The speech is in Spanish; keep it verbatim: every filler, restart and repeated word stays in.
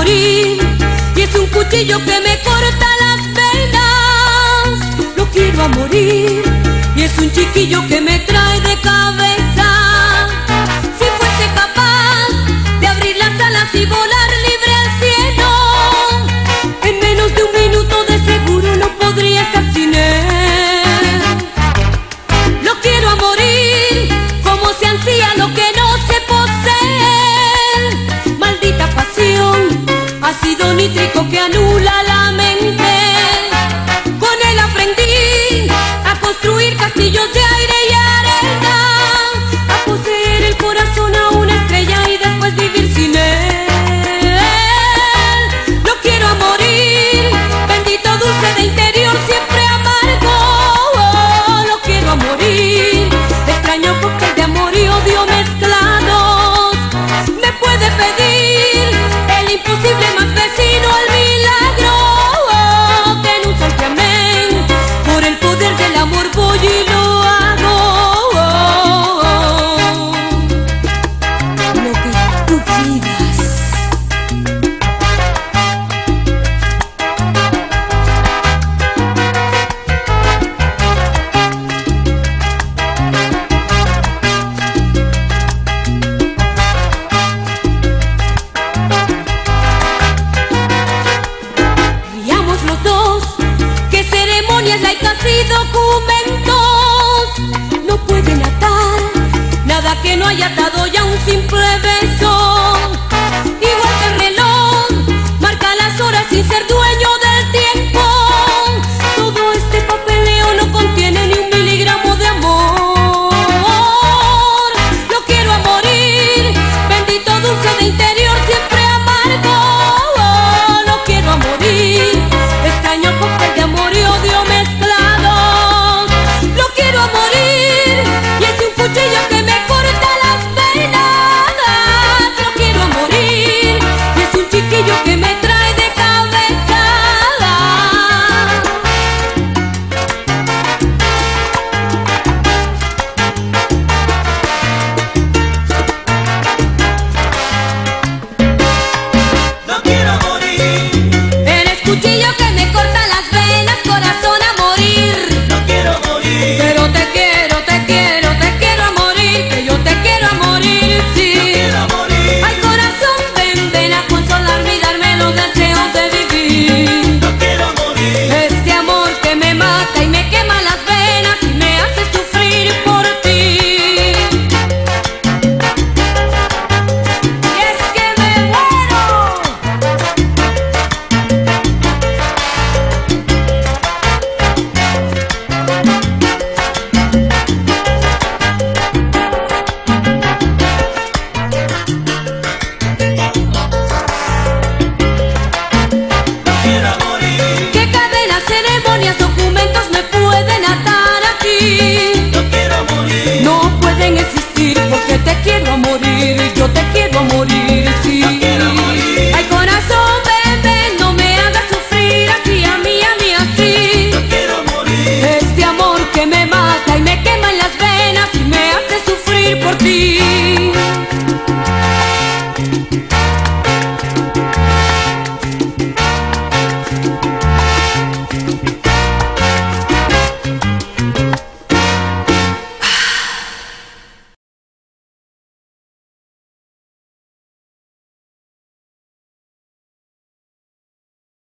morir y es un cuchillo que me corta las venas. Lo quiero a morir y es un chiquillo que me trae de cabeza. Si fuese capaz de abrir las alas y volar libre al cielo, en menos de un minuto de seguro no podría estar sin él. Lo quiero a morir como se ansía lo que no se posee. Maldita pasión, ácido nítrico que anula la mente. Con él aprendí a construir castillos de aire y arena, a poseer el corazón a una estrella y después vivir sin él. Lo quiero a morir, bendito dulce de interior siempre amargo. Lo quiero a morir, extraño cóctel de amor y odio mezclados. Me puede pedir el imposible más vecino al milagro, que en un santiamén por el poder del amor voy y lo hago. Lo que tú pidas. Riamos los dos, que ceremonias laicas y documentos no pueden atar nada que no haya atado ya un simple beso.